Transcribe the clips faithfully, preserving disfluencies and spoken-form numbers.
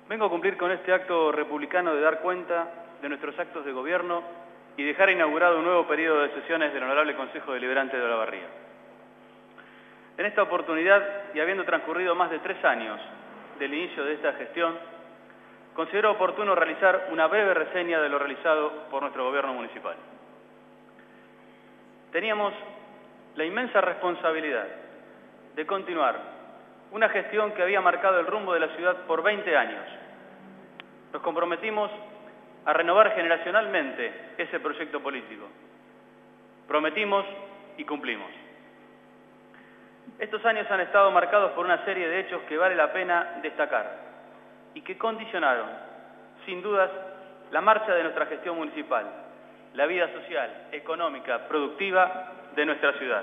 Vengo a cumplir con este acto republicano de dar cuenta de nuestros actos de gobierno y dejar inaugurado un nuevo periodo de sesiones del Honorable Consejo Deliberante de Olavarría. En esta oportunidad, y habiendo transcurrido más de tres años del inicio de esta gestión, considero oportuno realizar una breve reseña de lo realizado por nuestro gobierno municipal. Teníamos la inmensa responsabilidad de continuar una gestión que había marcado el rumbo de la ciudad por veinte años. Nos comprometimos a renovar generacionalmente ese proyecto político. Prometimos y cumplimos. Estos años han estado marcados por una serie de hechos que vale la pena destacar y que condicionaron, sin dudas, la marcha de nuestra gestión municipal, la vida social, económica, productiva de nuestra ciudad.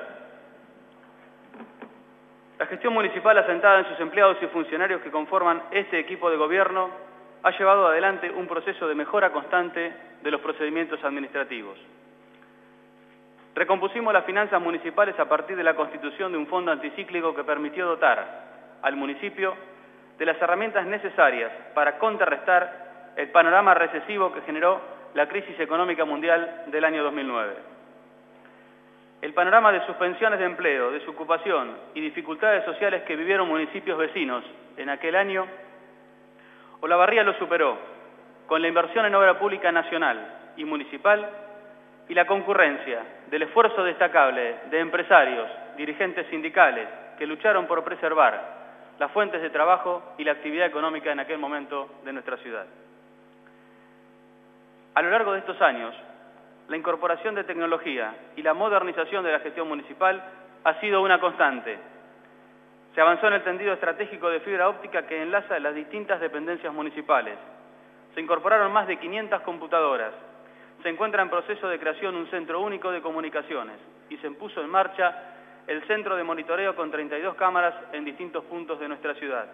La gestión municipal, asentada en sus empleados y funcionarios que conforman este equipo de gobierno, ha llevado adelante un proceso de mejora constante de los procedimientos administrativos. Recompusimos las finanzas municipales a partir de la constitución de un fondo anticíclico que permitió dotar al municipio de las herramientas necesarias para contrarrestar el panorama recesivo que generó la crisis económica mundial del año dos mil nueve. El panorama de suspensiones de empleo, desocupación y dificultades sociales que vivieron municipios vecinos en aquel año, Olavarría lo superó con la inversión en obra pública nacional y municipal y la concurrencia del esfuerzo destacable de empresarios, dirigentes sindicales que lucharon por preservar las fuentes de trabajo y la actividad económica en aquel momento de nuestra ciudad. A lo largo de estos años, la incorporación de tecnología y la modernización de la gestión municipal ha sido una constante. Se avanzó en el tendido estratégico de fibra óptica que enlaza las distintas dependencias municipales. Se incorporaron más de quinientas computadoras. Se encuentra en proceso de creación un centro único de comunicaciones y se puso en marcha el centro de monitoreo con treinta y dos cámaras en distintos puntos de nuestra ciudad.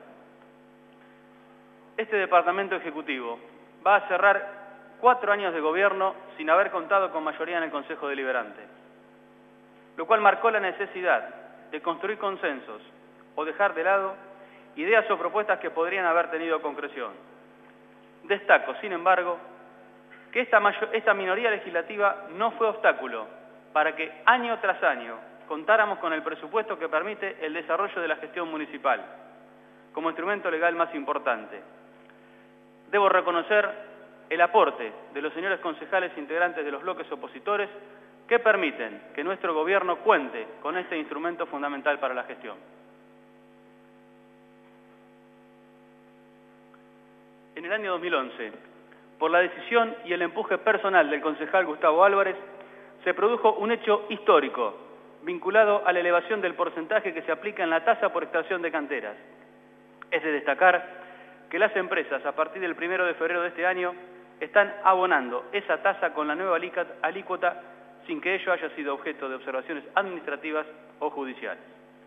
Este departamento ejecutivo va a cerrar cuatro años de gobierno sin haber contado con mayoría en el Consejo Deliberante, lo cual marcó la necesidad de construir consensos o dejar de lado ideas o propuestas que podrían haber tenido concreción. Destaco, sin embargo, que esta, mayor, esta minoría legislativa no fue obstáculo para que año tras año contáramos con el presupuesto que permite el desarrollo de la gestión municipal, como instrumento legal más importante. Debo reconocer el aporte de los señores concejales integrantes de los bloques opositores que permiten que nuestro gobierno cuente con este instrumento fundamental para la gestión. En el año dos mil once, por la decisión y el empuje personal del concejal Gustavo Álvarez, se produjo un hecho histórico vinculado a la elevación del porcentaje que se aplica en la tasa por extracción de canteras. Es de destacar que las empresas, a partir del primero de febrero de este año, están abonando esa tasa con la nueva alícuota sin que ello haya sido objeto de observaciones administrativas o judiciales.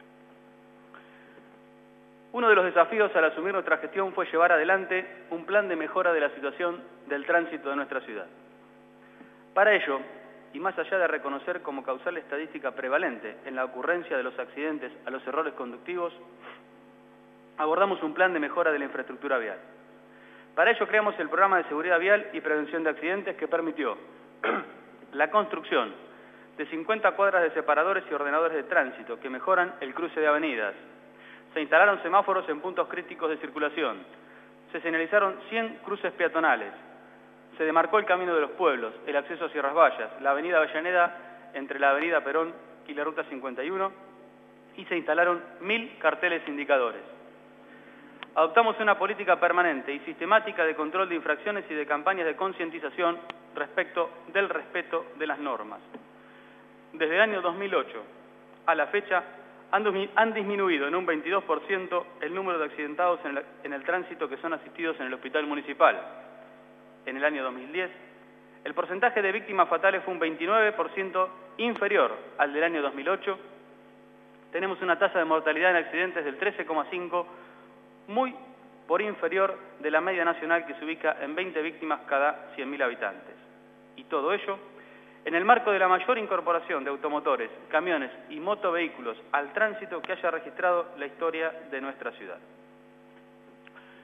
Uno de los desafíos al asumir nuestra gestión fue llevar adelante un plan de mejora de la situación del tránsito de nuestra ciudad. Para ello, y más allá de reconocer como causal estadística prevalente en la ocurrencia de los accidentes a los errores conductivos, abordamos un plan de mejora de la infraestructura vial. Para ello creamos el programa de seguridad vial y prevención de accidentes que permitió la construcción de cincuenta cuadras de separadores y ordenadores de tránsito que mejoran el cruce de avenidas. Se instalaron semáforos en puntos críticos de circulación. Se señalizaron cien cruces peatonales. Se demarcó el camino de los pueblos, el acceso a Sierras Vallas, la avenida Avellaneda entre la avenida Perón y la ruta cincuenta y uno y se instalaron mil carteles indicadores. Adoptamos una política permanente y sistemática de control de infracciones y de campañas de concientización respecto del respeto de las normas. Desde el año dos mil ocho a la fecha han, han disminuido en un veintidós por ciento el número de accidentados en el, en el tránsito que son asistidos en el hospital municipal. En el año dos mil diez, el porcentaje de víctimas fatales fue un veintinueve por ciento inferior al del año dos mil ocho. Tenemos una tasa de mortalidad en accidentes del trece coma cinco por ciento, muy por inferior de la media nacional que se ubica en veinte víctimas cada cien mil habitantes. Y todo ello en el marco de la mayor incorporación de automotores, camiones y motovehículos al tránsito que haya registrado la historia de nuestra ciudad.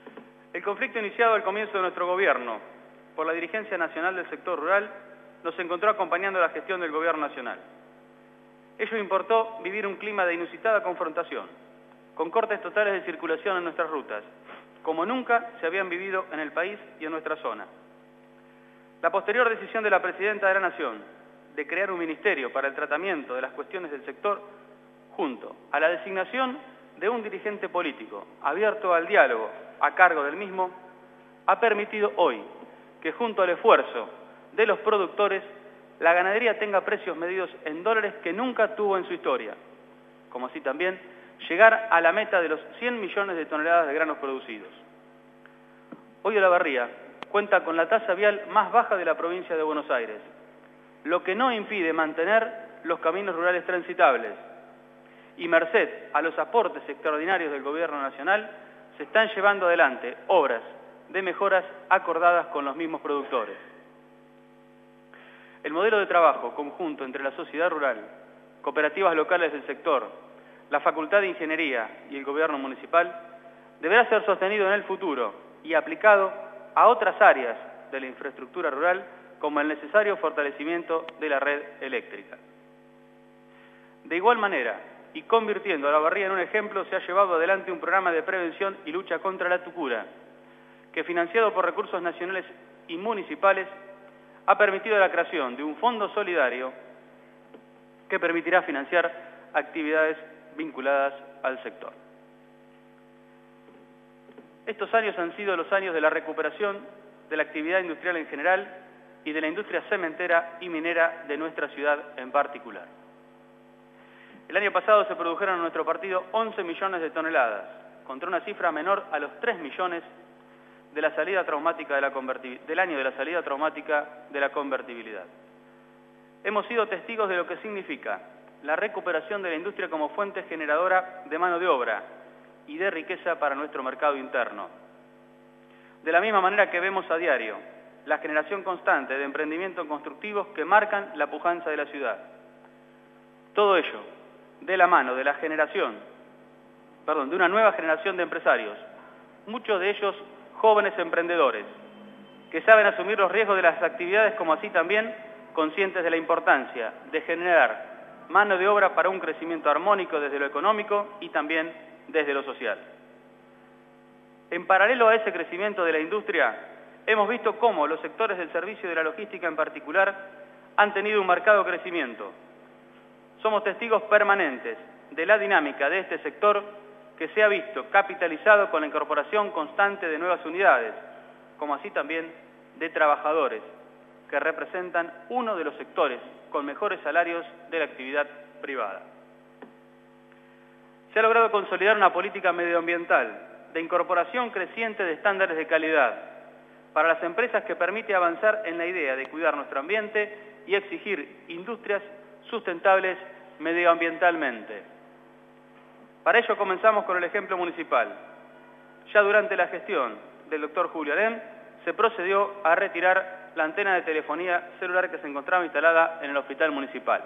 El conflicto iniciado al comienzo de nuestro gobierno por la dirigencia nacional del sector rural nos encontró acompañando la gestión del gobierno nacional. Ello importó vivir un clima de inusitada confrontación, con cortes totales de circulación en nuestras rutas, como nunca se habían vivido en el país y en nuestra zona. La posterior decisión de la Presidenta de la Nación de crear un ministerio para el tratamiento de las cuestiones del sector, junto a la designación de un dirigente político abierto al diálogo a cargo del mismo, ha permitido hoy que junto al esfuerzo de los productores, la ganadería tenga precios medidos en dólares que nunca tuvo en su historia, como así también llegar a la meta de los cien millones de toneladas de granos producidos. Hoy Olavarría cuenta con la tasa vial más baja de la provincia de Buenos Aires, lo que no impide mantener los caminos rurales transitables, y merced a los aportes extraordinarios del Gobierno Nacional, se están llevando adelante obras de mejoras acordadas con los mismos productores. El modelo de trabajo conjunto entre la sociedad rural, cooperativas locales del sector, la Facultad de Ingeniería y el Gobierno Municipal deberá ser sostenido en el futuro y aplicado a otras áreas de la infraestructura rural, como el necesario fortalecimiento de la red eléctrica. De igual manera, y convirtiendo a Olavarría en un ejemplo, se ha llevado adelante un programa de prevención y lucha contra la tucura, que financiado por recursos nacionales y municipales, ha permitido la creación de un fondo solidario que permitirá financiar actividades vinculadas al sector. Estos años han sido los años de la recuperación de la actividad industrial en general y de la industria cementera y minera de nuestra ciudad en particular. El año pasado se produjeron en nuestro partido once millones de toneladas, contra una cifra menor a los tres millones de la salida traumática de la del año de la salida traumática de la convertibilidad. Hemos sido testigos de lo que significa la recuperación de la industria como fuente generadora de mano de obra y de riqueza para nuestro mercado interno. De la misma manera que vemos a diario la generación constante de emprendimientos constructivos que marcan la pujanza de la ciudad. Todo ello de la mano de la generación, perdón, de una nueva generación de empresarios, muchos de ellos jóvenes emprendedores, que saben asumir los riesgos de las actividades, como así también conscientes de la importancia de generar mano de obra para un crecimiento armónico desde lo económico y también desde lo social. En paralelo a ese crecimiento de la industria, hemos visto cómo los sectores del servicio y de la logística en particular han tenido un marcado crecimiento. Somos testigos permanentes de la dinámica de este sector que se ha visto capitalizado con la incorporación constante de nuevas unidades, como así también de trabajadores, que representan uno de los sectores con mejores salarios de la actividad privada. Se ha logrado consolidar una política medioambiental de incorporación creciente de estándares de calidad para las empresas que permite avanzar en la idea de cuidar nuestro ambiente y exigir industrias sustentables medioambientalmente. Para ello comenzamos con el ejemplo municipal. Ya durante la gestión del doctor Julio Alem se procedió a retirar la antena de telefonía celular que se encontraba instalada en el hospital municipal.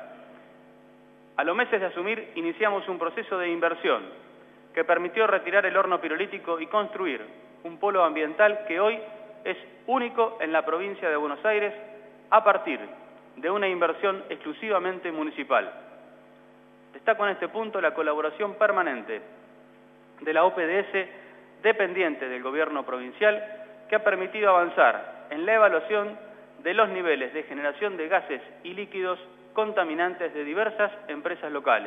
A los meses de asumir iniciamos un proceso de inversión que permitió retirar el horno pirolítico y construir un polo ambiental que hoy es único en la provincia de Buenos Aires a partir de una inversión exclusivamente municipal. Destaco en este punto la colaboración permanente de la O P D S dependiente del gobierno provincial, que ha permitido avanzar en la evaluación de los niveles de generación de gases y líquidos contaminantes de diversas empresas locales.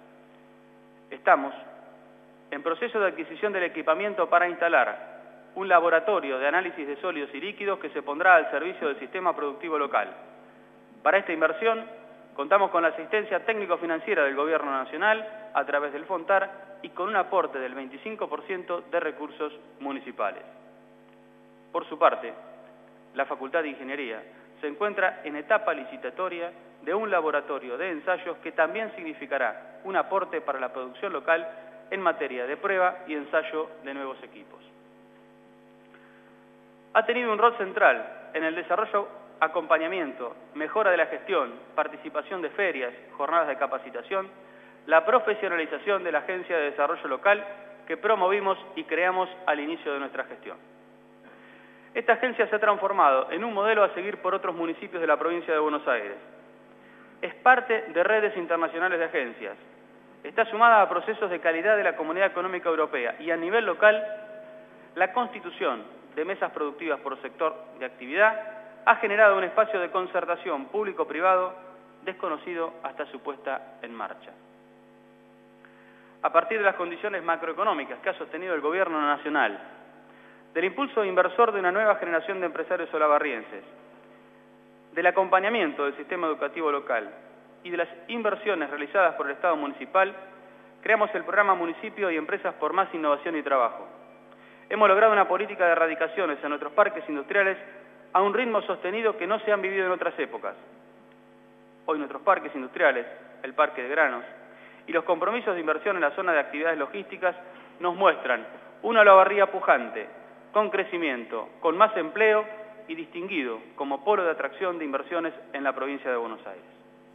Estamos en proceso de adquisición del equipamiento para instalar un laboratorio de análisis de sólidos y líquidos que se pondrá al servicio del sistema productivo local. Para esta inversión contamos con la asistencia técnico-financiera del Gobierno Nacional a través del FONTAR y con un aporte del veinticinco por ciento de recursos municipales. Por su parte, la Facultad de Ingeniería se encuentra en etapa licitatoria de un laboratorio de ensayos que también significará un aporte para la producción local en materia de prueba y ensayo de nuevos equipos. Ha tenido un rol central en el desarrollo, acompañamiento, mejora de la gestión, participación de ferias, jornadas de capacitación, la profesionalización de la Agencia de Desarrollo Local que promovimos y creamos al inicio de nuestra gestión. Esta agencia se ha transformado en un modelo a seguir por otros municipios de la provincia de Buenos Aires. Es parte de redes internacionales de agencias. Está sumada a procesos de calidad de la Comunidad Económica Europea y a nivel local, la constitución de mesas productivas por sector de actividad ha generado un espacio de concertación público-privado desconocido hasta su puesta en marcha. A partir de las condiciones macroeconómicas que ha sostenido el Gobierno Nacional, del impulso inversor de una nueva generación de empresarios olavarrienses, del acompañamiento del sistema educativo local y de las inversiones realizadas por el Estado municipal, creamos el programa Municipio y Empresas por Más Innovación y Trabajo. Hemos logrado una política de erradicaciones en nuestros parques industriales a un ritmo sostenido que no se han vivido en otras épocas. Hoy nuestros parques industriales, el Parque de Granos, y los compromisos de inversión en la zona de actividades logísticas nos muestran una Olavarría pujante, con crecimiento, con más empleo y distinguido como polo de atracción de inversiones en la provincia de Buenos Aires.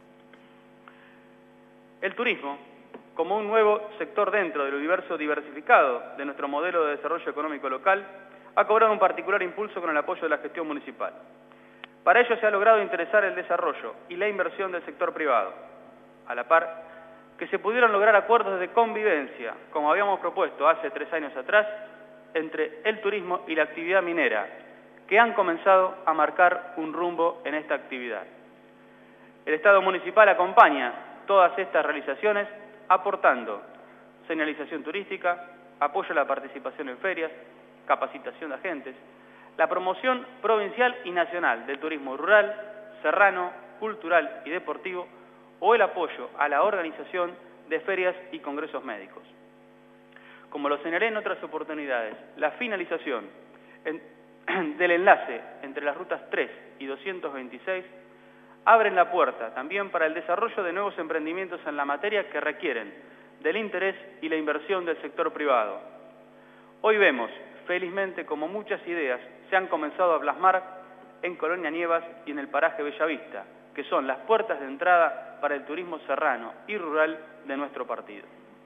El turismo, como un nuevo sector dentro del universo diversificado de nuestro modelo de desarrollo económico local, ha cobrado un particular impulso con el apoyo de la gestión municipal. Para ello se ha logrado interesar el desarrollo y la inversión del sector privado, a la par que se pudieron lograr acuerdos de convivencia, como habíamos propuesto hace tres años atrás, entre el turismo y la actividad minera, que han comenzado a marcar un rumbo en esta actividad. El Estado municipal acompaña todas estas realizaciones aportando señalización turística, apoyo a la participación en ferias, capacitación de agentes, la promoción provincial y nacional del turismo rural, serrano, cultural y deportivo, o el apoyo a la organización de ferias y congresos médicos. Como lo señalé en otras oportunidades, la finalización en, del enlace entre las rutas tres y doscientos veintiséis abren la puerta también para el desarrollo de nuevos emprendimientos en la materia que requieren del interés y la inversión del sector privado. Hoy vemos, felizmente, como muchas ideas se han comenzado a plasmar en Colonia Nievas y en el paraje Bellavista, que son las puertas de entrada para el turismo serrano y rural de nuestro partido.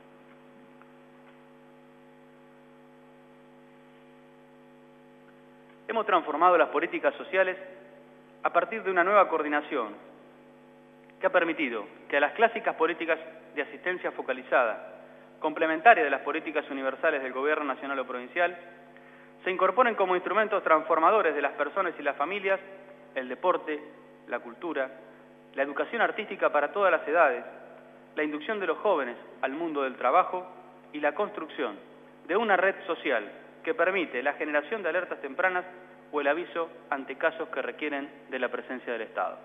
Hemos transformado las políticas sociales a partir de una nueva coordinación que ha permitido que a las clásicas políticas de asistencia focalizada, complementaria de las políticas universales del Gobierno nacional o provincial, se incorporen como instrumentos transformadores de las personas y las familias el deporte, la cultura, la educación artística para todas las edades, la inducción de los jóvenes al mundo del trabajo y la construcción de una red social que permite la generación de alertas tempranas o el aviso ante casos que requieren de la presencia del Estado.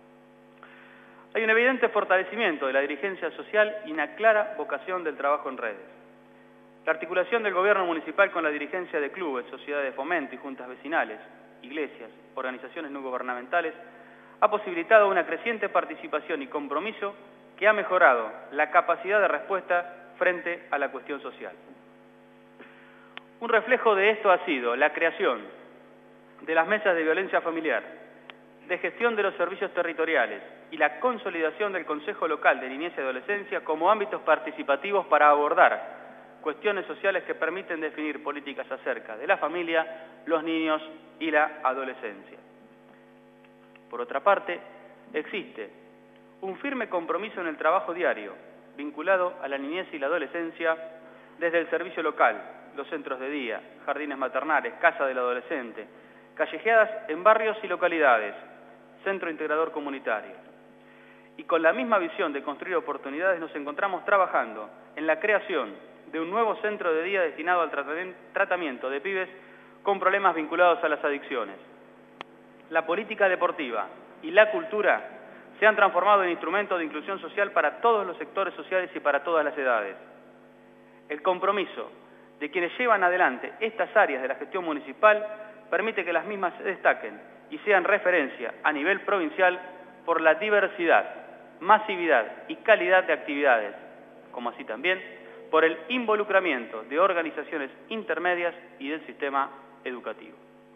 Hay un evidente fortalecimiento de la dirigencia social y una clara vocación del trabajo en redes. La articulación del gobierno municipal con la dirigencia de clubes, sociedades de fomento y juntas vecinales, iglesias, organizaciones no gubernamentales, ha posibilitado una creciente participación y compromiso que ha mejorado la capacidad de respuesta frente a la cuestión social. Un reflejo de esto ha sido la creación de las mesas de violencia familiar, de gestión de los servicios territoriales y la consolidación del Consejo Local de Niñez y Adolescencia como ámbitos participativos para abordar cuestiones sociales que permiten definir políticas acerca de la familia, los niños y la adolescencia. Por otra parte, existe un firme compromiso en el trabajo diario, vinculado a la niñez y la adolescencia desde el servicio local, los centros de día, jardines maternales, casa del adolescente, callejeadas en barrios y localidades, centro integrador comunitario. Y con la misma visión de construir oportunidades nos encontramos trabajando en la creación de un nuevo centro de día destinado al tratamiento de pibes con problemas vinculados a las adicciones. La política deportiva y la cultura se han transformado en instrumentos de inclusión social para todos los sectores sociales y para todas las edades. El compromiso de quienes llevan adelante estas áreas de la gestión municipal permite que las mismas se destaquen y sean referencia a nivel provincial por la diversidad, masividad y calidad de actividades, como así también por el involucramiento de organizaciones intermedias y del sistema educativo.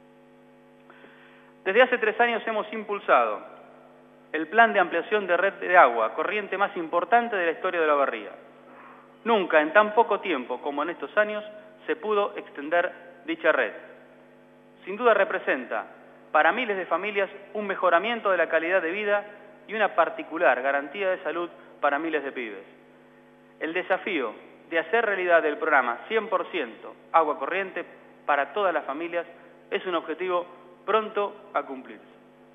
Desde hace tres años hemos impulsado el plan de ampliación de red de agua, corriente más importante de la historia de Olavarría. Nunca en tan poco tiempo como en estos años se pudo extender dicha red. sin duda representa para miles de familias un mejoramiento de la calidad de vida y una particular garantía de salud para miles de pibes. El desafío de hacer realidad el programa cien por ciento agua corriente para todas las familias es un objetivo pronto a cumplirse.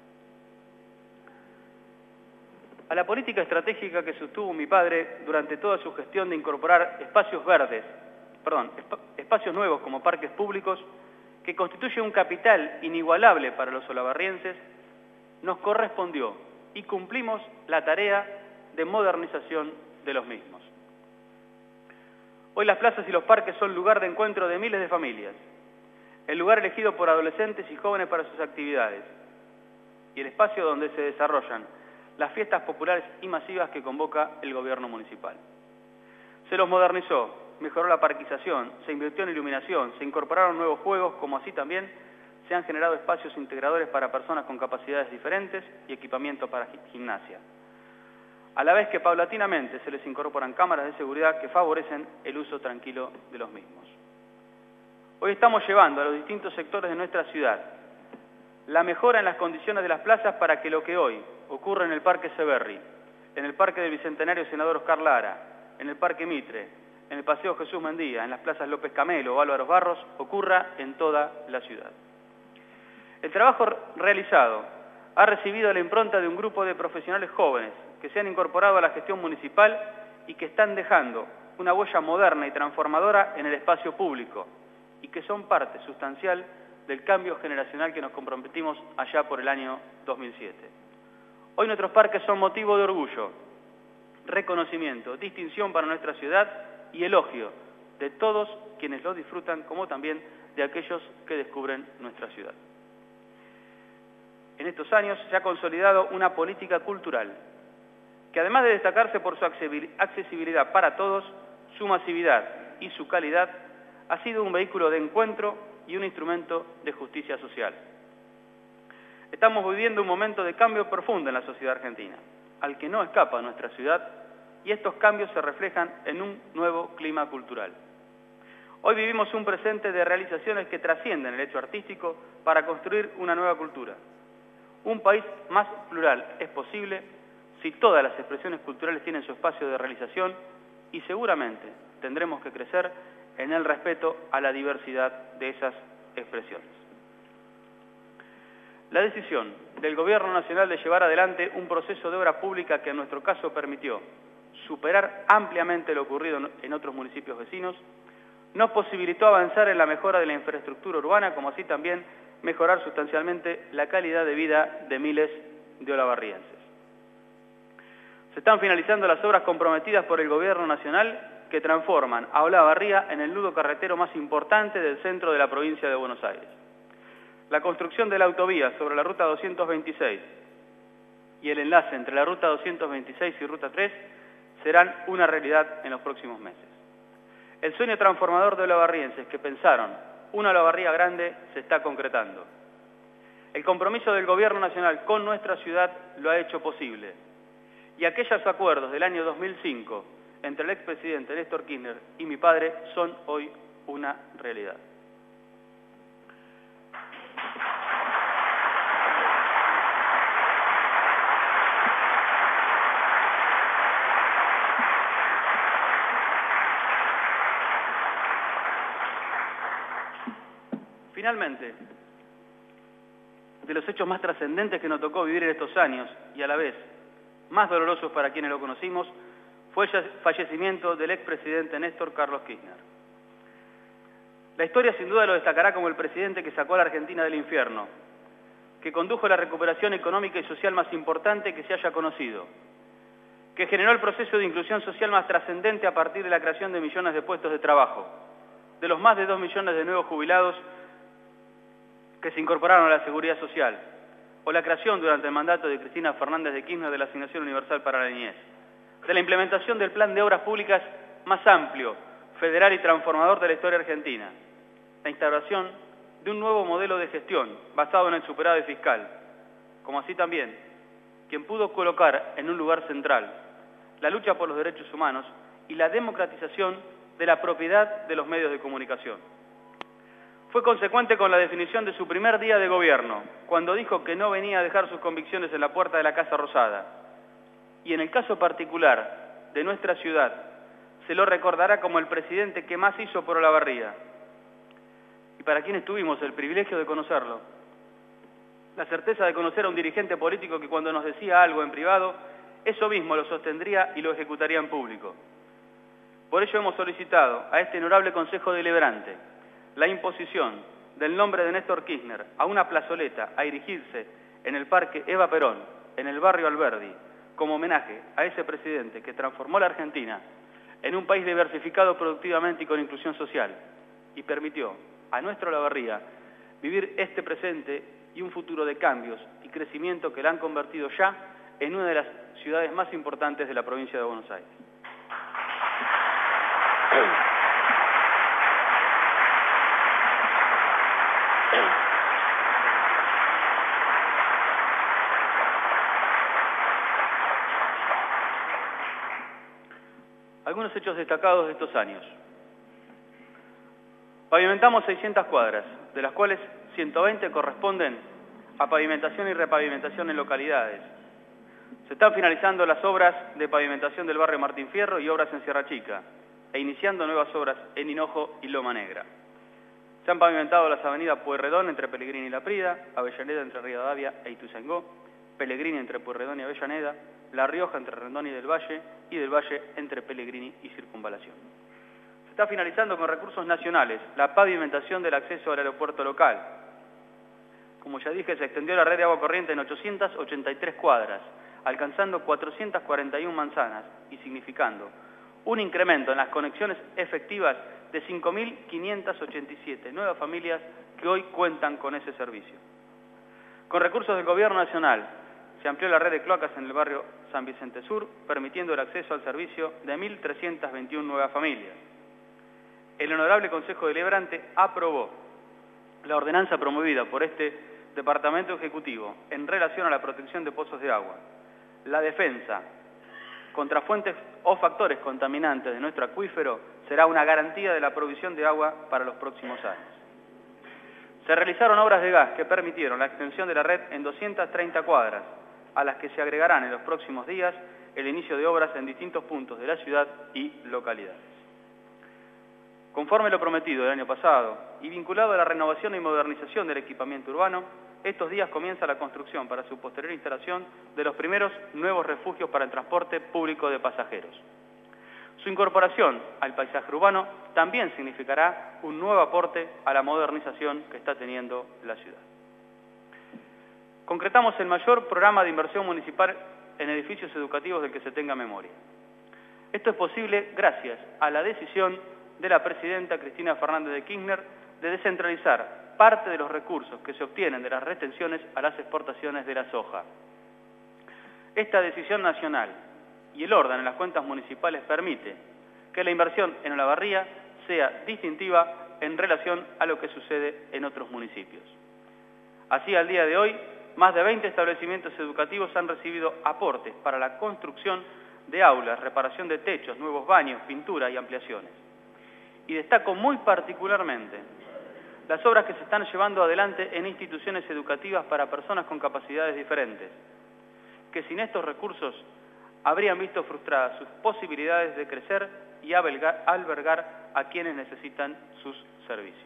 A la política estratégica que sostuvo mi padre durante toda su gestión de incorporar espacios verdes, perdón, espacios nuevos como parques públicos, que constituye un capital inigualable para los olavarrienses, nos correspondió y cumplimos la tarea de modernización de los mismos. Hoy las plazas y los parques son lugar de encuentro de miles de familias, el lugar elegido por adolescentes y jóvenes para sus actividades, y el espacio donde se desarrollan las fiestas populares y masivas que convoca el gobierno municipal. Se los modernizó, mejoró la parquización, se invirtió en iluminación, se incorporaron nuevos juegos, como así también se han generado espacios integradores para personas con capacidades diferentes y equipamiento para gimnasia. A la vez que paulatinamente se les incorporan cámaras de seguridad que favorecen el uso tranquilo de los mismos. Hoy estamos llevando a los distintos sectores de nuestra ciudad la mejora en las condiciones de las plazas para que lo que hoy ocurre en el Parque Severri, en el Parque del Bicentenario Senador Oscar Lara, en el Parque Mitre, en el Paseo Jesús Mendía, en las plazas López Camelo o Álvaro Barros, ocurra en toda la ciudad. El trabajo realizado ha recibido la impronta de un grupo de profesionales jóvenes que se han incorporado a la gestión municipal y que están dejando una huella moderna y transformadora en el espacio público y que son parte sustancial del cambio generacional que nos comprometimos allá por el año dos mil siete. Hoy nuestros parques son motivo de orgullo, reconocimiento, distinción para nuestra ciudad y elogio de todos quienes los disfrutan, como también de aquellos que descubren nuestra ciudad. En estos años se ha consolidado una política cultural que, además de destacarse por su accesibilidad para todos, su masividad y su calidad, ha sido un vehículo de encuentro y un instrumento de justicia social. Estamos viviendo un momento de cambio profundo en la sociedad argentina, al que no escapa nuestra ciudad, y estos cambios se reflejan en un nuevo clima cultural. Hoy vivimos un presente de realizaciones que trascienden el hecho artístico para construir una nueva cultura. Un país más plural es posible si todas las expresiones culturales tienen su espacio de realización y seguramente tendremos que crecer en el respeto a la diversidad de esas expresiones. La decisión del Gobierno Nacional de llevar adelante un proceso de obra pública que en nuestro caso permitió superar ampliamente lo ocurrido en otros municipios vecinos, nos posibilitó avanzar en la mejora de la infraestructura urbana, como así también mejorar sustancialmente la calidad de vida de miles de olavarrienses. Se están finalizando las obras comprometidas por el Gobierno Nacional que transforman a Olavarría en el nudo carretero más importante del centro de la provincia de Buenos Aires. La construcción de la autovía sobre la ruta doscientos veintiséis y el enlace entre la ruta doscientos veintiséis y ruta tres serán una realidad en los próximos meses. El sueño transformador de olavarrienses que pensaron una Olavarría grande se está concretando. El compromiso del Gobierno Nacional con nuestra ciudad lo ha hecho posible. Y aquellos acuerdos del año dos mil cinco entre el expresidente Néstor Kirchner y mi padre son hoy una realidad. Finalmente, de los hechos más trascendentes que nos tocó vivir en estos años y a la vez más dolorosos para quienes lo conocimos, fue el fallecimiento del expresidente Néstor Carlos Kirchner. La historia sin duda lo destacará como el presidente que sacó a la Argentina del infierno, que condujo la recuperación económica y social más importante que se haya conocido, que generó el proceso de inclusión social más trascendente a partir de la creación de millones de puestos de trabajo, de los más de dos millones de nuevos jubilados que se incorporaron a la seguridad social, o la creación durante el mandato de Cristina Fernández de Kirchner de la Asignación Universal para la Niñez, de la implementación del plan de obras públicas más amplio, federal y transformador de la historia argentina, la instauración de un nuevo modelo de gestión basado en el superávit fiscal, como así también quien pudo colocar en un lugar central la lucha por los derechos humanos y la democratización de la propiedad de los medios de comunicación. Fue consecuente con la definición de su primer día de gobierno, cuando dijo que no venía a dejar sus convicciones en la puerta de la Casa Rosada. Y en el caso particular de nuestra ciudad, se lo recordará como el presidente que más hizo por Olavarría. Y para quienes tuvimos el privilegio de conocerlo, la certeza de conocer a un dirigente político que cuando nos decía algo en privado, eso mismo lo sostendría y lo ejecutaría en público. Por ello hemos solicitado a este honorable Consejo Deliberante la imposición del nombre de Néstor Kirchner a una plazoleta a erigirse en el Parque Eva Perón, en el barrio Alberdi, como homenaje a ese presidente que transformó la Argentina en un país diversificado productivamente y con inclusión social, y permitió a nuestra Olavarría vivir este presente y un futuro de cambios y crecimiento que la han convertido ya en una de las ciudades más importantes de la provincia de Buenos Aires. Algunos hechos destacados de estos años. Pavimentamos seiscientas cuadras, de las cuales ciento veinte corresponden a pavimentación y repavimentación en localidades. Se están finalizando las obras de pavimentación del barrio Martín Fierro y obras en Sierra Chica, e iniciando nuevas obras en Hinojo y Loma Negra. Se han pavimentado las avenidas Pueyrredón entre Pellegrini y La Prida, Avellaneda entre Rivadavia e Ituzaingó, Pellegrini entre Pueyrredón y Avellaneda, La Rioja entre Rendón y del Valle, y del Valle entre Pellegrini y Circunvalación. Se está finalizando con recursos nacionales la pavimentación del acceso al aeropuerto local. Como ya dije, se extendió la red de agua corriente en ochocientas ochenta y tres cuadras, alcanzando cuatrocientas cuarenta y una manzanas y significando un incremento en las conexiones efectivas de cinco mil quinientas ochenta y siete nuevas familias que hoy cuentan con ese servicio. Con recursos del Gobierno Nacional, se amplió la red de cloacas en el barrio San Vicente Sur, permitiendo el acceso al servicio de mil trescientas veintiuna nuevas familias. El Honorable Consejo Deliberante aprobó la ordenanza promovida por este Departamento Ejecutivo en relación a la protección de pozos de agua, la defensa contra fuentes o factores contaminantes de nuestro acuífero será una garantía de la provisión de agua para los próximos años. Se realizaron obras de gas que permitieron la extensión de la red en doscientas treinta cuadras, a las que se agregarán en los próximos días el inicio de obras en distintos puntos de la ciudad y localidades. Conforme lo prometido el año pasado y vinculado a la renovación y modernización del equipamiento urbano, estos días comienza la construcción para su posterior instalación de los primeros nuevos refugios para el transporte público de pasajeros. Su incorporación al paisaje urbano también significará un nuevo aporte a la modernización que está teniendo la ciudad. Concretamos el mayor programa de inversión municipal en edificios educativos del que se tenga memoria. Esto es posible gracias a la decisión de la presidenta Cristina Fernández de Kirchner de descentralizar parte de los recursos que se obtienen de las retenciones a las exportaciones de la soja. Esta decisión nacional y el orden en las cuentas municipales permite que la inversión en Olavarría sea distintiva en relación a lo que sucede en otros municipios. Así, al día de hoy, más de veinte establecimientos educativos han recibido aportes para la construcción de aulas, reparación de techos, nuevos baños, pintura y ampliaciones. Y destaco muy particularmente las obras que se están llevando adelante en instituciones educativas para personas con capacidades diferentes, que sin estos recursos habrían visto frustradas sus posibilidades de crecer y albergar, albergar a quienes necesitan sus servicios.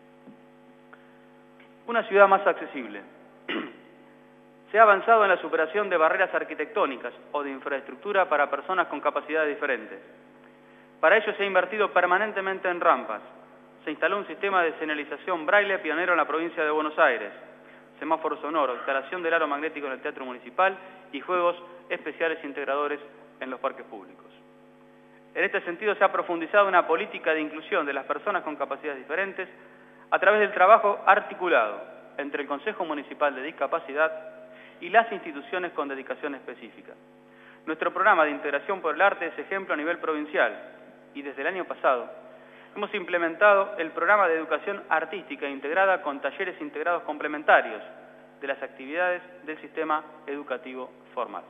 Una ciudad más accesible. Se ha avanzado en la superación de barreras arquitectónicas o de infraestructura para personas con capacidades diferentes. Para ello se ha invertido permanentemente en rampas. Se instaló un sistema de señalización braille pionero en la provincia de Buenos Aires, semáforo sonoro, instalación del aro magnético en el Teatro Municipal y juegos especiales integradores en los parques públicos. En este sentido se ha profundizado una política de inclusión de las personas con capacidades diferentes a través del trabajo articulado entre el Consejo Municipal de Discapacidad y las instituciones con dedicación específica. Nuestro programa de integración por el arte es ejemplo a nivel provincial y desde el año pasado hemos implementado el programa de educación artística integrada con talleres integrados complementarios de las actividades del sistema educativo formal.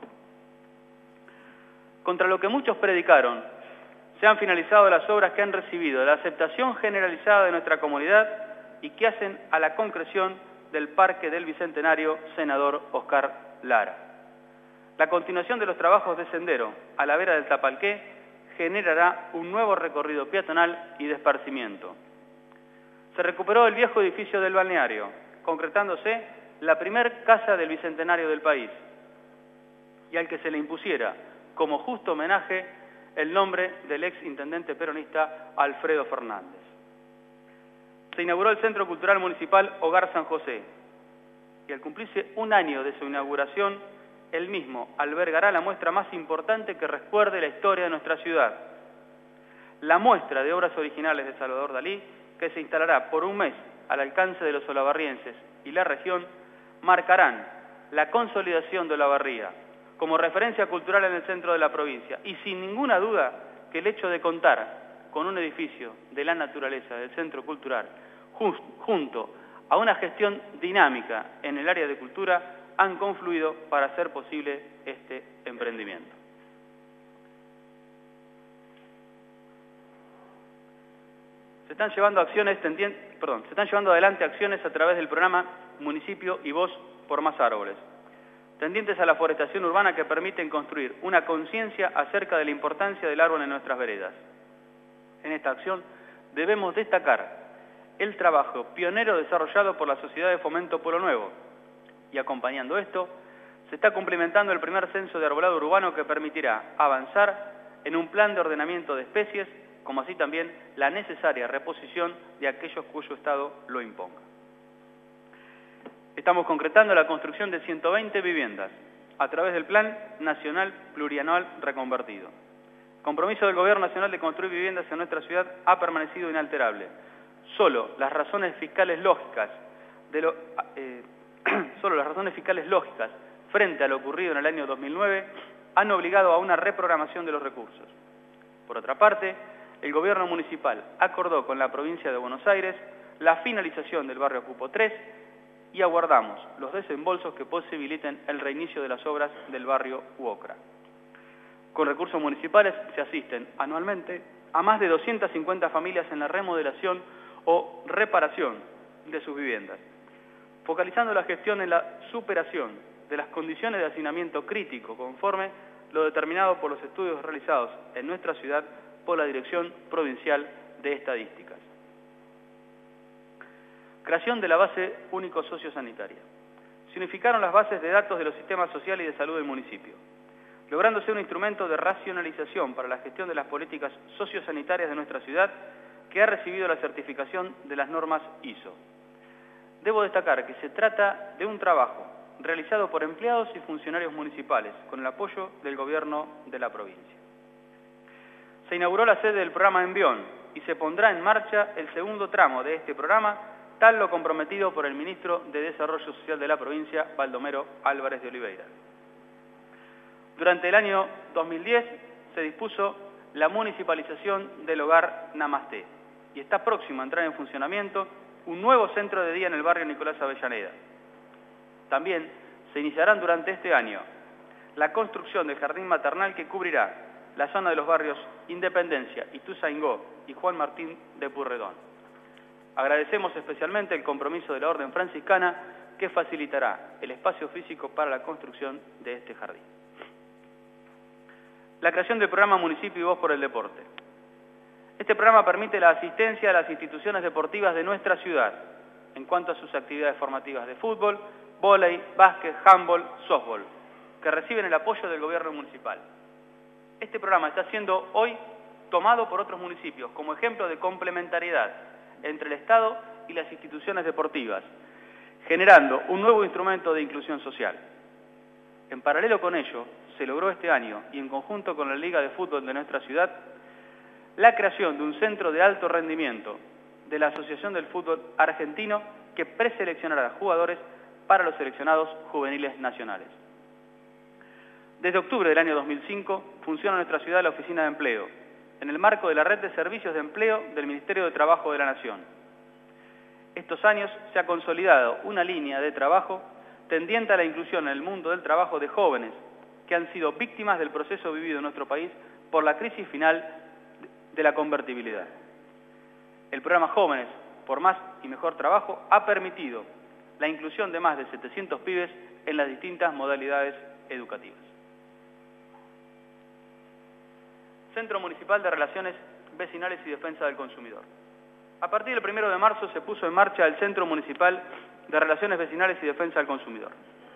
Contra lo que muchos predicaron, se han finalizado las obras que han recibido la aceptación generalizada de nuestra comunidad y que hacen a la concreción del Parque del Bicentenario Senador Oscar Lara. La continuación de los trabajos de sendero a la vera del Tapalqué generará un nuevo recorrido peatonal y de esparcimiento. Se recuperó el viejo edificio del balneario, concretándose la primer casa del Bicentenario del país, y al que se le impusiera como justo homenaje el nombre del ex intendente peronista Alfredo Fernández. Se inauguró el Centro Cultural Municipal Hogar San José, y al cumplirse un año de su inauguración, el mismo albergará la muestra más importante que recuerde la historia de nuestra ciudad, la muestra de obras originales de Salvador Dalí, que se instalará por un mes al alcance de los olavarrienses y la región, marcarán la consolidación de Olavarría como referencia cultural en el centro de la provincia, y sin ninguna duda que el hecho de contar con un edificio de la naturaleza del Centro Cultural, junto a una gestión dinámica en el área de cultura, han confluido para hacer posible este emprendimiento. Se están llevando acciones, perdón, se están llevando adelante acciones a través del programa Municipio y Voz por Más Árboles, tendientes a la forestación urbana, que permiten construir una conciencia acerca de la importancia del árbol en nuestras veredas. En esta acción debemos destacar el trabajo pionero desarrollado por la Sociedad de Fomento Pueblo Nuevo, y acompañando esto, se está cumplimentando el primer censo de arbolado urbano, que permitirá avanzar en un plan de ordenamiento de especies, como así también la necesaria reposición de aquellos cuyo estado lo imponga. Estamos concretando la construcción de ciento veinte viviendas a través del Plan Nacional Plurianual Reconvertido. El compromiso del Gobierno Nacional de construir viviendas en nuestra ciudad ha permanecido inalterable. Solo las razones fiscales lógicas de lo, eh, solo las razones fiscales lógicas frente a lo ocurrido en el año dos mil nueve han obligado a una reprogramación de los recursos. Por otra parte, el Gobierno Municipal acordó con la provincia de Buenos Aires la finalización del barrio Cupo tres, y aguardamos los desembolsos que posibiliten el reinicio de las obras del barrio Uocra. Con recursos municipales se asisten anualmente a más de doscientas cincuenta familias en la remodelación o reparación de sus viviendas, focalizando la gestión en la superación de las condiciones de hacinamiento crítico conforme lo determinado por los estudios realizados en nuestra ciudad por la Dirección Provincial de Estadísticas. Creación de la base único sociosanitaria. Se unificaron las bases de datos de los sistemas social y de salud del municipio, lográndose un instrumento de racionalización para la gestión de las políticas sociosanitarias de nuestra ciudad, que ha recibido la certificación de las normas I S O. Debo destacar que se trata de un trabajo realizado por empleados y funcionarios municipales, con el apoyo del gobierno de la provincia. Se inauguró la sede del programa Envión y se pondrá en marcha el segundo tramo de este programa, tal lo comprometido por el ministro de Desarrollo Social de la provincia, Baldomero Álvarez de Oliveira. Durante el año dos mil diez se dispuso la municipalización del hogar Namasté, y está próximo a entrar en funcionamiento un nuevo centro de día en el barrio Nicolás Avellaneda. También se iniciarán durante este año la construcción del jardín maternal, que cubrirá la zona de los barrios Independencia, Ituzaingó y Juan Martín de Purredón. Agradecemos especialmente el compromiso de la Orden Franciscana, que facilitará el espacio físico para la construcción de este jardín. La creación del programa Municipio y Voz por el Deporte. Este programa permite la asistencia a las instituciones deportivas de nuestra ciudad en cuanto a sus actividades formativas de fútbol, vóley, básquet, handball, softball, que reciben el apoyo del gobierno municipal. Este programa está siendo hoy tomado por otros municipios como ejemplo de complementariedad entre el Estado y las instituciones deportivas, generando un nuevo instrumento de inclusión social. En paralelo con ello, se logró este año, y en conjunto con la Liga de Fútbol de nuestra ciudad, la creación de un centro de alto rendimiento de la Asociación del Fútbol Argentino, que preseleccionará jugadores para los seleccionados juveniles nacionales. Desde octubre del año dos mil cinco funciona en nuestra ciudad la Oficina de Empleo, en el marco de la red de servicios de empleo del Ministerio de Trabajo de la Nación. Estos años se ha consolidado una línea de trabajo tendiente a la inclusión en el mundo del trabajo de jóvenes que han sido víctimas del proceso vivido en nuestro país por la crisis final de la convertibilidad. El programa Jóvenes por más y mejor trabajo ha permitido la inclusión de más de setecientos pibes en las distintas modalidades educativas. Centro Municipal de Relaciones Vecinales y Defensa del Consumidor. A partir del primero de marzo se puso en marcha el Centro Municipal de Relaciones Vecinales y Defensa del Consumidor.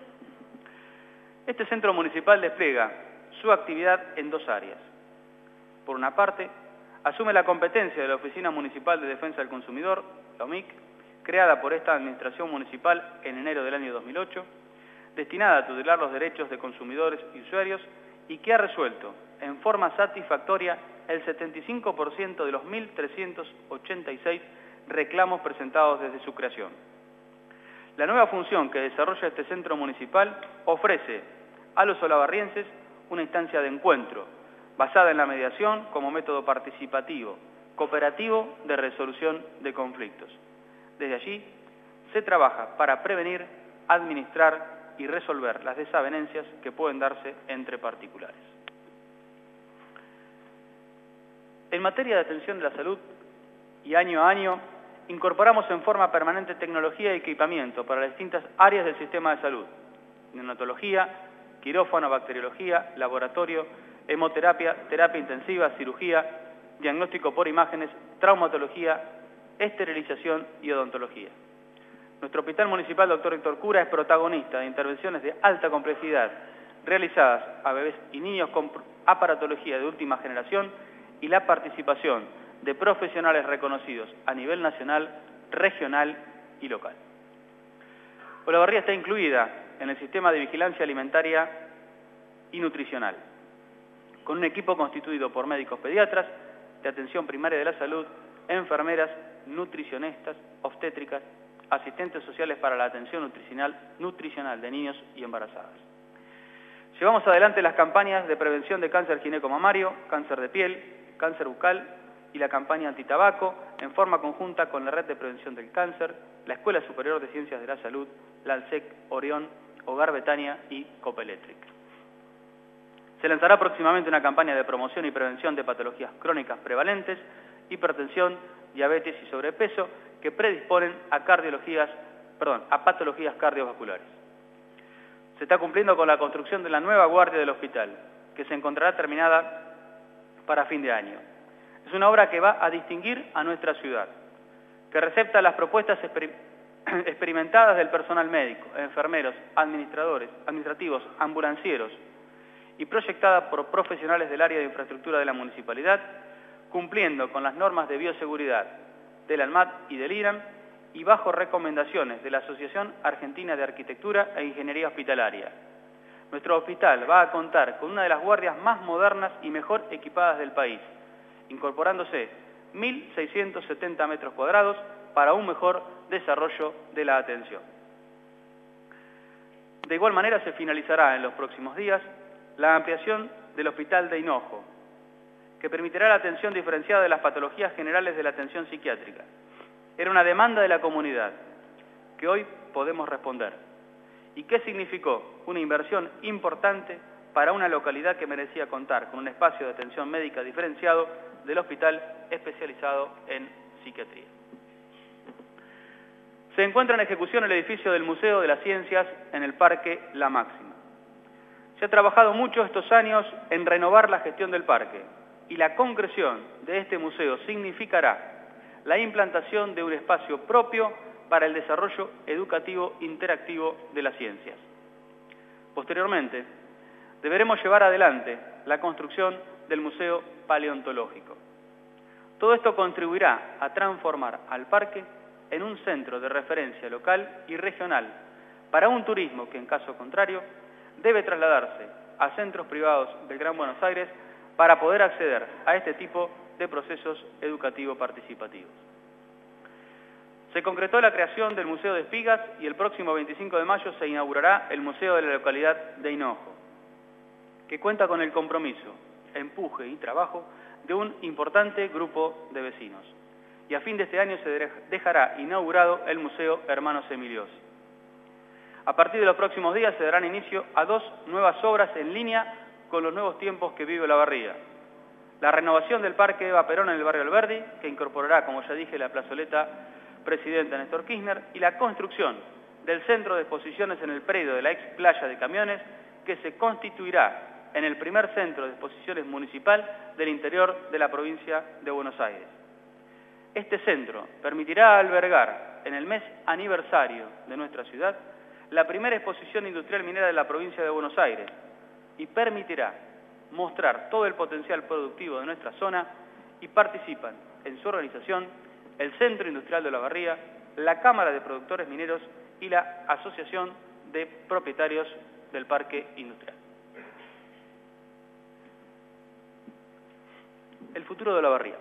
Este centro municipal despliega su actividad en dos áreas. Por una parte, asume la competencia de la Oficina Municipal de Defensa del Consumidor, la O M I C, creada por esta administración municipal en enero del año dos mil ocho, destinada a tutelar los derechos de consumidores y usuarios y que ha resuelto en forma satisfactoria el setenta y cinco por ciento de los mil trescientos ochenta y seis reclamos presentados desde su creación. La nueva función que desarrolla este centro municipal ofrece a los olavarrienses una instancia de encuentro basada en la mediación como método participativo, cooperativo de resolución de conflictos. Desde allí se trabaja para prevenir, administrar y resolver las desavenencias que pueden darse entre particulares. En materia de atención de la salud, y año a año, incorporamos en forma permanente tecnología y equipamiento para las distintas áreas del sistema de salud: neonatología, quirófano, bacteriología, laboratorio, hemoterapia, terapia intensiva, cirugía, diagnóstico por imágenes, traumatología, esterilización y odontología. Nuestro Hospital Municipal Doctor Héctor Cura es protagonista de intervenciones de alta complejidad realizadas a bebés y niños con aparatología de última generación y la participación de profesionales reconocidos a nivel nacional, regional y local. Olavarría está incluida en el sistema de vigilancia alimentaria y nutricional, con un equipo constituido por médicos pediatras, de atención primaria de la salud, enfermeras, nutricionistas, obstétricas, asistentes sociales para la atención nutricional, nutricional de niños y embarazadas. Llevamos adelante las campañas de prevención de cáncer gineco-mamario, cáncer de piel, cáncer bucal y la campaña antitabaco en forma conjunta con la Red de Prevención del Cáncer, la Escuela Superior de Ciencias de la Salud, la ALSEC, Orión, Hogar Betania y Copelectric. Se lanzará próximamente una campaña de promoción y prevención de patologías crónicas prevalentes, hipertensión, diabetes y sobrepeso que predisponen a cardiologías, perdón, a patologías cardiovasculares. Se está cumpliendo con la construcción de la nueva guardia del hospital, que se encontrará terminada para fin de año. Es una obra que va a distinguir a nuestra ciudad, que recepta las propuestas exper experimentadas del personal médico, enfermeros, administradores, administrativos, ambulancieros y proyectada por profesionales del área de infraestructura de la municipalidad, cumpliendo con las normas de bioseguridad del ANMAT y del IRAM y bajo recomendaciones de la Asociación Argentina de Arquitectura e Ingeniería Hospitalaria. Nuestro hospital va a contar con una de las guardias más modernas y mejor equipadas del país, incorporándose mil seiscientos setenta metros cuadrados para un mejor desarrollo de la atención. De igual manera se finalizará en los próximos días la ampliación del Hospital de Hinojo, que permitirá la atención diferenciada de las patologías generales de la atención psiquiátrica. Era una demanda de la comunidad que hoy podemos responder. ¿Y qué significó? Una inversión importante para una localidad que merecía contar con un espacio de atención médica diferenciado del hospital especializado en psiquiatría. Se encuentra en ejecución el edificio del Museo de las Ciencias en el Parque La Máxima. Se ha trabajado mucho estos años en renovar la gestión del parque y la concreción de este museo significará la implantación de un espacio propio para el desarrollo educativo interactivo de las ciencias. Posteriormente, deberemos llevar adelante la construcción del Museo Paleontológico. Todo esto contribuirá a transformar al parque en un centro de referencia local y regional para un turismo que, en caso contrario, debe trasladarse a centros privados del Gran Buenos Aires para poder acceder a este tipo de procesos educativos participativos. Se concretó la creación del Museo de Espigas y el próximo veinticinco de mayo se inaugurará el Museo de la localidad de Hinojo, que cuenta con el compromiso, empuje y trabajo de un importante grupo de vecinos. Y a fin de este año se dejará inaugurado el Museo Hermanos Emiliosi. A partir de los próximos días se darán inicio a dos nuevas obras en línea con los nuevos tiempos que vive Olavarría. La renovación del Parque Eva Perón en el barrio Alberdi, que incorporará, como ya dije, la plazoleta presidente Néstor Kirchner, y la construcción del centro de exposiciones en el predio de la ex playa de Camiones, que se constituirá en el primer centro de exposiciones municipal del interior de la provincia de Buenos Aires. Este centro permitirá albergar en el mes aniversario de nuestra ciudad la primera exposición industrial minera de la provincia de Buenos Aires y permitirá mostrar todo el potencial productivo de nuestra zona, y participan en su organización el Centro Industrial de Olavarría, la Cámara de Productores Mineros y la Asociación de Propietarios del Parque Industrial. El futuro de Olavarría.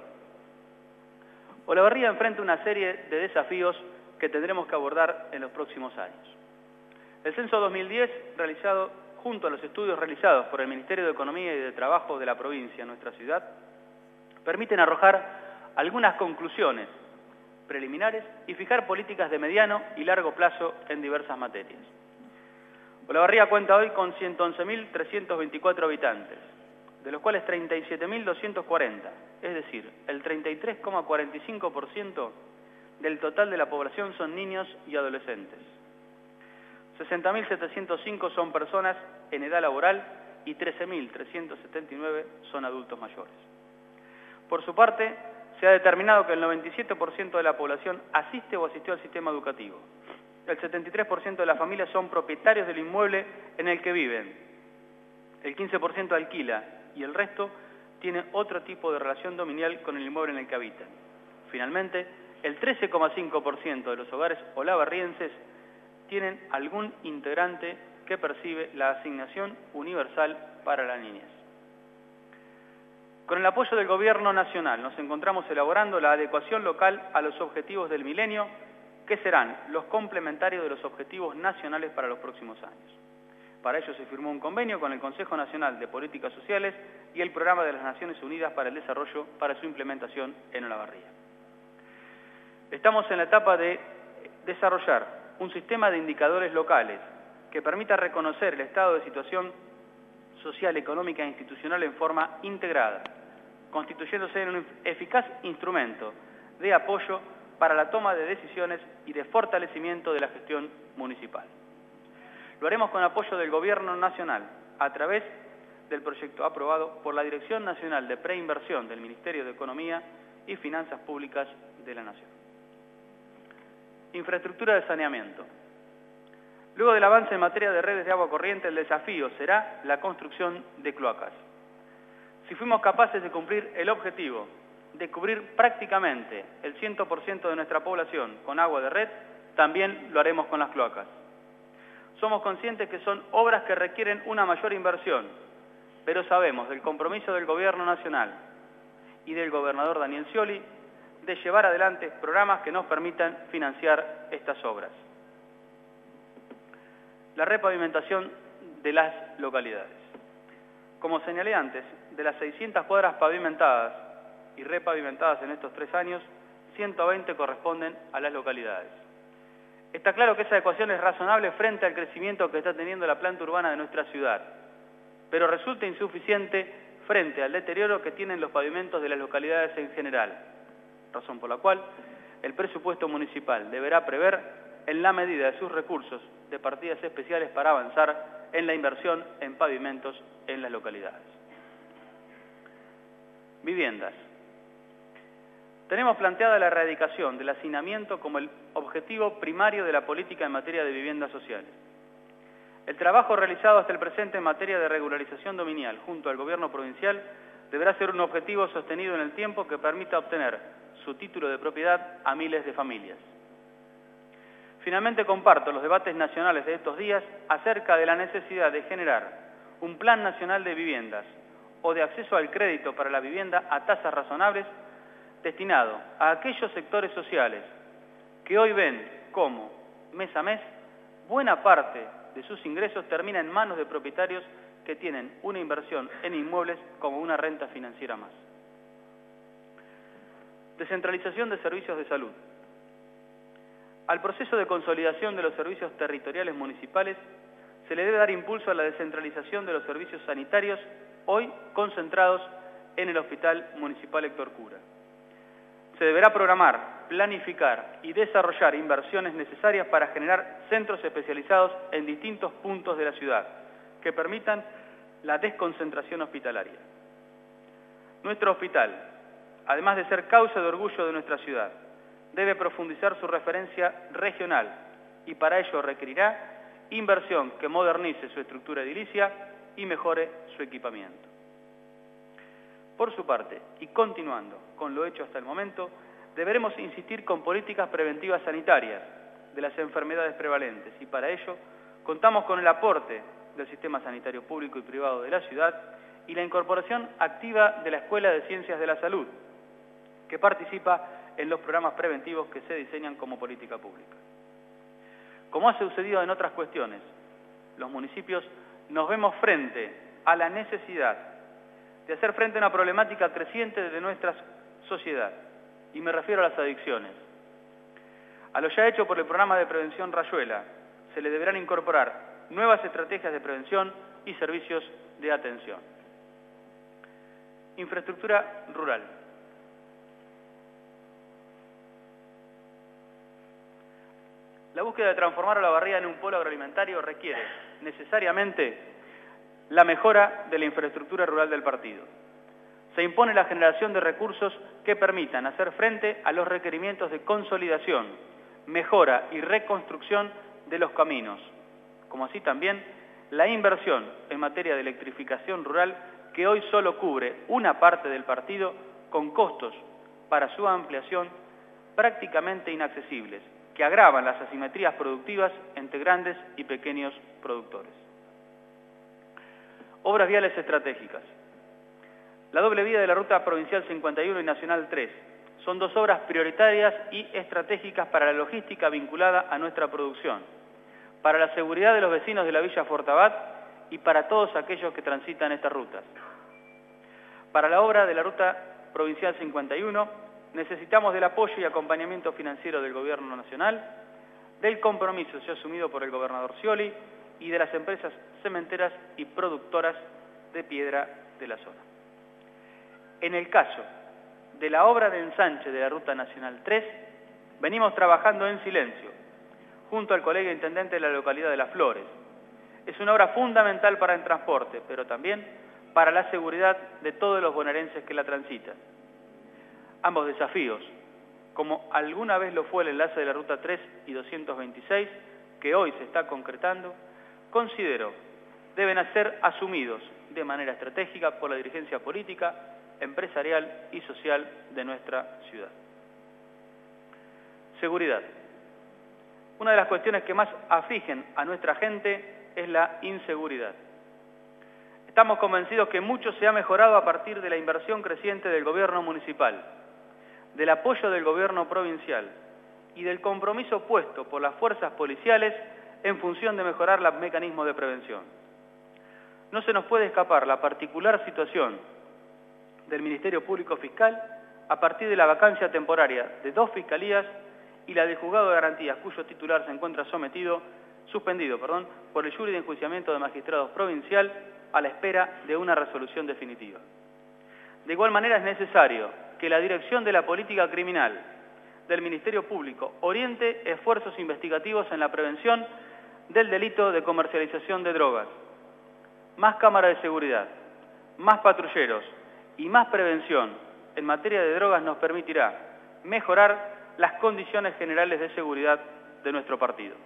Olavarría enfrenta una serie de desafíos que tendremos que abordar en los próximos años. El censo dos mil diez, realizado junto a los estudios realizados por el Ministerio de Economía y de Trabajo de la provincia en nuestra ciudad, permiten arrojar algunas conclusiones preliminares y fijar políticas de mediano y largo plazo en diversas materias. Olavarría cuenta hoy con ciento once mil trescientos veinticuatro habitantes, de los cuales treinta y siete mil doscientos cuarenta, es decir, el treinta y tres coma cuarenta y cinco por ciento del total de la población son niños y adolescentes. sesenta mil setecientos cinco son personas en edad laboral y trece mil trescientos setenta y nueve son adultos mayores. Por su parte, se ha determinado que el noventa y siete por ciento de la población asiste o asistió al sistema educativo. El setenta y tres por ciento de las familias son propietarios del inmueble en el que viven. El quince por ciento alquila y el resto tiene otro tipo de relación dominial con el inmueble en el que habitan. Finalmente, el trece coma cinco por ciento de los hogares olavarrienses tienen algún integrante que percibe la asignación universal para la niñez. Con el apoyo del Gobierno Nacional nos encontramos elaborando la adecuación local a los objetivos del milenio, que serán los complementarios de los objetivos nacionales para los próximos años. Para ello se firmó un convenio con el Consejo Nacional de Políticas Sociales y el Programa de las Naciones Unidas para el Desarrollo para su implementación en Olavarría. Estamos en la etapa de desarrollar un sistema de indicadores locales que permita reconocer el estado de situación social, económica e institucional en forma integrada, constituyéndose en un eficaz instrumento de apoyo para la toma de decisiones y de fortalecimiento de la gestión municipal. Lo haremos con apoyo del Gobierno Nacional a través del proyecto aprobado por la Dirección Nacional de Preinversión del Ministerio de Economía y Finanzas Públicas de la Nación. Infraestructura de saneamiento. Luego del avance en materia de redes de agua corriente, el desafío será la construcción de cloacas. Si fuimos capaces de cumplir el objetivo de cubrir prácticamente el cien por ciento de nuestra población con agua de red, también lo haremos con las cloacas. Somos conscientes que son obras que requieren una mayor inversión, pero sabemos del compromiso del Gobierno Nacional y del gobernador Daniel Scioli de llevar adelante programas que nos permitan financiar estas obras. La repavimentación de las localidades. Como señalé antes, de las seiscientas cuadras pavimentadas y repavimentadas en estos tres años, ciento veinte corresponden a las localidades. Está claro que esa ecuación es razonable frente al crecimiento que está teniendo la planta urbana de nuestra ciudad, pero resulta insuficiente frente al deterioro que tienen los pavimentos de las localidades en general, razón por la cual el presupuesto municipal deberá prever, en la medida de sus recursos, de partidas especiales para avanzar en la inversión en pavimentos en las localidades. Viviendas. Tenemos planteada la erradicación del hacinamiento como el objetivo primario de la política en materia de viviendas sociales. El trabajo realizado hasta el presente en materia de regularización dominial junto al Gobierno provincial deberá ser un objetivo sostenido en el tiempo que permita obtener su título de propiedad a miles de familias. Finalmente, comparto los debates nacionales de estos días acerca de la necesidad de generar un plan nacional de viviendas o de acceso al crédito para la vivienda a tasas razonables destinado a aquellos sectores sociales que hoy ven cómo, mes a mes, buena parte de sus ingresos termina en manos de propietarios que tienen una inversión en inmuebles como una renta financiera más. Descentralización de servicios de salud. Al proceso de consolidación de los servicios territoriales municipales se le debe dar impulso a la descentralización de los servicios sanitarios, hoy concentrados en el Hospital Municipal Héctor Cura. Se deberá programar planificar y desarrollar inversiones necesarias para generar centros especializados en distintos puntos de la ciudad que permitan la desconcentración hospitalaria. Nuestro hospital, además de ser causa de orgullo de nuestra ciudad, debe profundizar su referencia regional y para ello requerirá inversión que modernice su estructura edilicia y mejore su equipamiento. Por su parte, y continuando con lo hecho hasta el momento, deberemos insistir con políticas preventivas sanitarias de las enfermedades prevalentes y para ello contamos con el aporte del sistema sanitario público y privado de la ciudad y la incorporación activa de la Escuela de Ciencias de la Salud, que participa en los programas preventivos que se diseñan como política pública. Como ha sucedido en otras cuestiones, los municipios nos vemos frente a la necesidad de hacer frente a una problemática creciente de nuestra sociedad, y me refiero a las adicciones. A lo ya hecho por el programa de prevención Rayuela, se le deberán incorporar nuevas estrategias de prevención y servicios de atención. Infraestructura rural. La búsqueda de transformar a Olavarría en un polo agroalimentario requiere necesariamente la mejora de la infraestructura rural del partido. Se impone la generación de recursos que permitan hacer frente a los requerimientos de consolidación, mejora y reconstrucción de los caminos, como así también la inversión en materia de electrificación rural que hoy solo cubre una parte del partido con costos para su ampliación prácticamente inaccesibles, que agravan las asimetrías productivas entre grandes y pequeños productores. Obras viales estratégicas. La doble vía de la Ruta Provincial cincuenta y uno y Nacional tres son dos obras prioritarias y estratégicas para la logística vinculada a nuestra producción, para la seguridad de los vecinos de la Villa Fortabat y para todos aquellos que transitan estas rutas. Para la obra de la Ruta Provincial cincuenta y uno necesitamos del apoyo y acompañamiento financiero del Gobierno Nacional, del compromiso ya asumido por el gobernador Scioli y de las empresas cementeras y productoras de piedra de la zona. En el caso de la obra de ensanche de la Ruta Nacional tres, venimos trabajando en silencio, junto al colega intendente de la localidad de Las Flores. Es una obra fundamental para el transporte, pero también para la seguridad de todos los bonaerenses que la transitan. Ambos desafíos, como alguna vez lo fue el enlace de la Ruta tres y doscientos veintiséis, que hoy se está concretando, considero deben ser asumidos de manera estratégica por la dirigencia política, empresarial y social de nuestra ciudad. Seguridad. Una de las cuestiones que más afligen a nuestra gente es la inseguridad. Estamos convencidos que mucho se ha mejorado a partir de la inversión creciente del gobierno municipal, del apoyo del gobierno provincial y del compromiso puesto por las fuerzas policiales en función de mejorar los mecanismos de prevención. No se nos puede escapar la particular situación del Ministerio Público Fiscal a partir de la vacancia temporaria de dos fiscalías y la del Juzgado de Garantías, cuyo titular se encuentra sometido, suspendido, perdón, por el jury de enjuiciamiento de magistrados provincial a la espera de una resolución definitiva. De igual manera es necesario que la Dirección de la Política Criminal del Ministerio Público oriente esfuerzos investigativos en la prevención del delito de comercialización de drogas. Más cámaras de seguridad, más patrulleros y más prevención en materia de drogas nos permitirá mejorar las condiciones generales de seguridad de nuestro partido.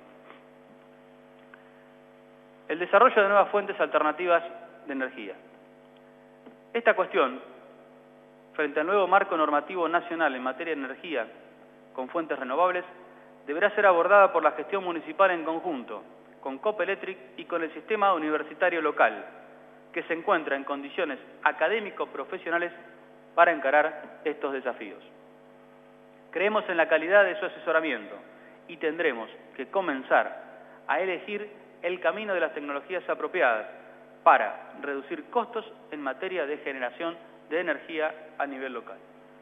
El desarrollo de nuevas fuentes alternativas de energía. Esta cuestión, frente al nuevo marco normativo nacional en materia de energía con fuentes renovables, deberá ser abordada por la gestión municipal en conjunto, con Copelectric y con el sistema universitario local, que se encuentra en condiciones académico-profesionales para encarar estos desafíos. Creemos en la calidad de su asesoramiento y tendremos que comenzar a elegir el camino de las tecnologías apropiadas para reducir costos en materia de generación de energía a nivel local.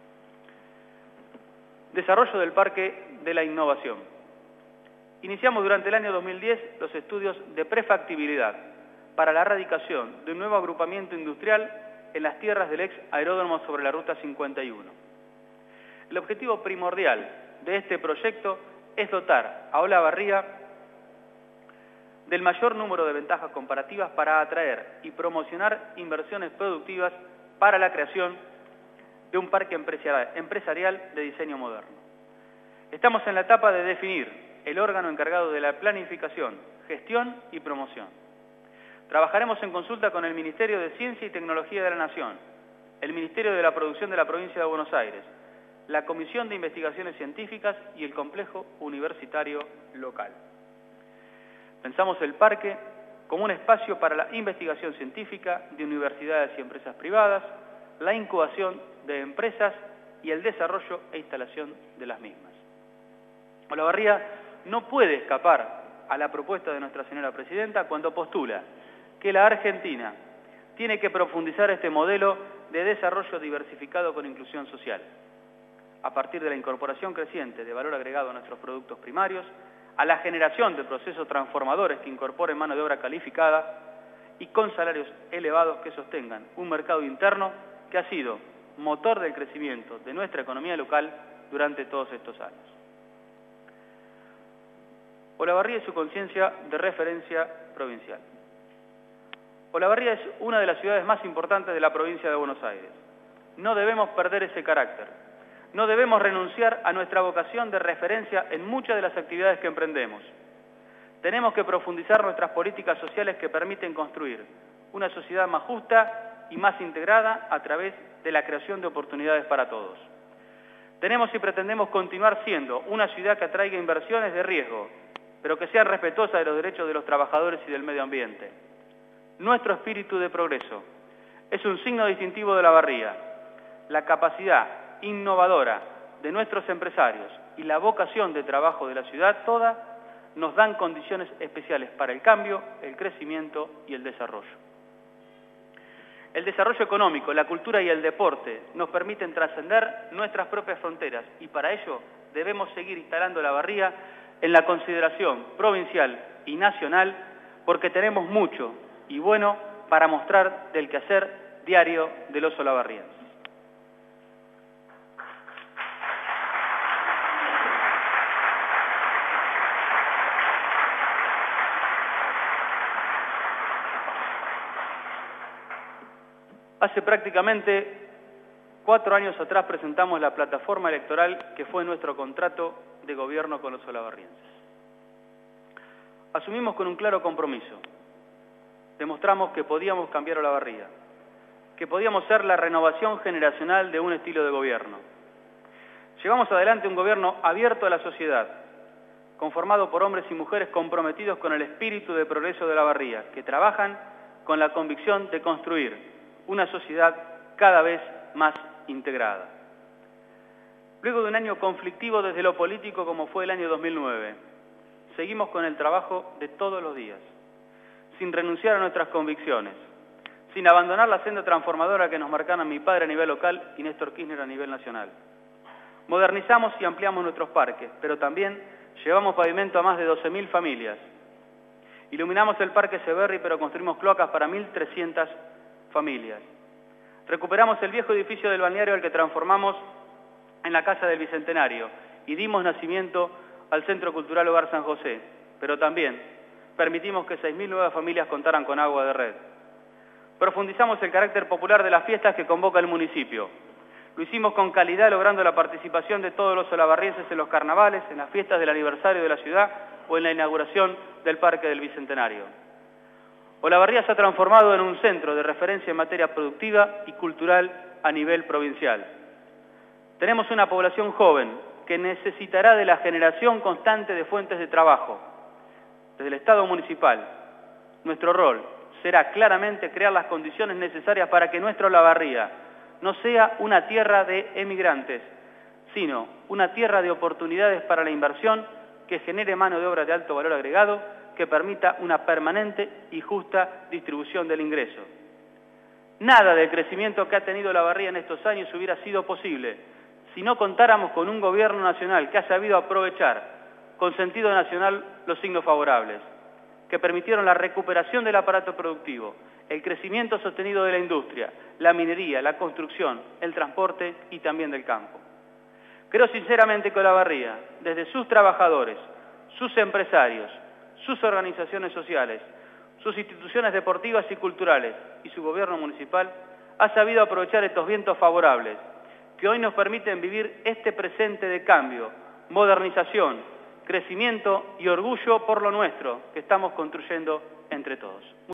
Desarrollo del Parque de la Innovación. Iniciamos durante el año dos mil diez los estudios de prefactibilidad para la radicación de un nuevo agrupamiento industrial en las tierras del ex aeródromo sobre la Ruta cincuenta y uno. El objetivo primordial de este proyecto es dotar a Olavarría del mayor número de ventajas comparativas para atraer y promocionar inversiones productivas para la creación de un parque empresarial de diseño moderno. Estamos en la etapa de definir el órgano encargado de la planificación, gestión y promoción. Trabajaremos en consulta con el Ministerio de Ciencia y Tecnología de la Nación, el Ministerio de la Producción de la Provincia de Buenos Aires, la Comisión de Investigaciones Científicas y el Complejo Universitario Local. Pensamos el parque como un espacio para la investigación científica de universidades y empresas privadas, la incubación de empresas y el desarrollo e instalación de las mismas. Olavarría no puede escapar a la propuesta de Nuestra Señora Presidenta cuando postula que la Argentina tiene que profundizar este modelo de desarrollo diversificado con inclusión social, a partir de la incorporación creciente de valor agregado a nuestros productos primarios, a la generación de procesos transformadores que incorporen mano de obra calificada y con salarios elevados que sostengan un mercado interno que ha sido motor del crecimiento de nuestra economía local durante todos estos años. Olavarría y su conciencia de referencia provincial. Olavarría es una de las ciudades más importantes de la provincia de Buenos Aires. No debemos perder ese carácter. No debemos renunciar a nuestra vocación de referencia en muchas de las actividades que emprendemos. Tenemos que profundizar nuestras políticas sociales que permiten construir una sociedad más justa y más integrada a través de la creación de oportunidades para todos. Tenemos y pretendemos continuar siendo una ciudad que atraiga inversiones de riesgo, pero que sea respetuosa de los derechos de los trabajadores y del medio ambiente. Nuestro espíritu de progreso es un signo distintivo de Olavarría. La capacidad innovadora de nuestros empresarios y la vocación de trabajo de la ciudad toda nos dan condiciones especiales para el cambio, el crecimiento y el desarrollo. El desarrollo económico, la cultura y el deporte nos permiten trascender nuestras propias fronteras y para ello debemos seguir instalando Olavarría en la consideración provincial y nacional porque tenemos mucho y bueno para mostrar del quehacer diario de los olavarrienses. Hace prácticamente cuatro años atrás presentamos la plataforma electoral que fue nuestro contrato de gobierno con los olavarrienses. Asumimos con un claro compromiso. Demostramos que podíamos cambiar Olavarría, que podíamos ser la renovación generacional de un estilo de gobierno. Llevamos adelante un gobierno abierto a la sociedad, conformado por hombres y mujeres comprometidos con el espíritu de progreso de Olavarría, que trabajan con la convicción de construir una sociedad cada vez más integrada. Luego de un año conflictivo desde lo político como fue el año dos mil nueve, seguimos con el trabajo de todos los días, sin renunciar a nuestras convicciones, sin abandonar la senda transformadora que nos marcaron mi padre a nivel local y Néstor Kirchner a nivel nacional. Modernizamos y ampliamos nuestros parques, pero también llevamos pavimento a más de doce mil familias. Iluminamos el Parque Severri, pero construimos cloacas para mil trescientas familias. Recuperamos el viejo edificio del balneario al que transformamos en la Casa del Bicentenario y dimos nacimiento al Centro Cultural Hogar San José, pero también permitimos que seis mil nuevas familias contaran con agua de red. Profundizamos el carácter popular de las fiestas que convoca el municipio. Lo hicimos con calidad, logrando la participación de todos los olavarrienses en los carnavales, en las fiestas del aniversario de la ciudad o en la inauguración del Parque del Bicentenario. Olavarría se ha transformado en un centro de referencia en materia productiva y cultural a nivel provincial. Tenemos una población joven que necesitará de la generación constante de fuentes de trabajo. Desde el Estado municipal, nuestro rol será claramente crear las condiciones necesarias para que nuestra Olavarría no sea una tierra de emigrantes, sino una tierra de oportunidades para la inversión que genere mano de obra de alto valor agregado, que permita una permanente y justa distribución del ingreso. Nada del crecimiento que ha tenido Olavarría en estos años hubiera sido posible si no contáramos con un gobierno nacional que ha sabido aprovechar con sentido nacional los signos favorables, que permitieron la recuperación del aparato productivo, el crecimiento sostenido de la industria, la minería, la construcción, el transporte y también del campo. Creo sinceramente que Olavarría, desde sus trabajadores, sus empresarios, sus organizaciones sociales, sus instituciones deportivas y culturales y su gobierno municipal, ha sabido aprovechar estos vientos favorables que hoy nos permiten vivir este presente de cambio, modernización, crecimiento y orgullo por lo nuestro que estamos construyendo entre todos.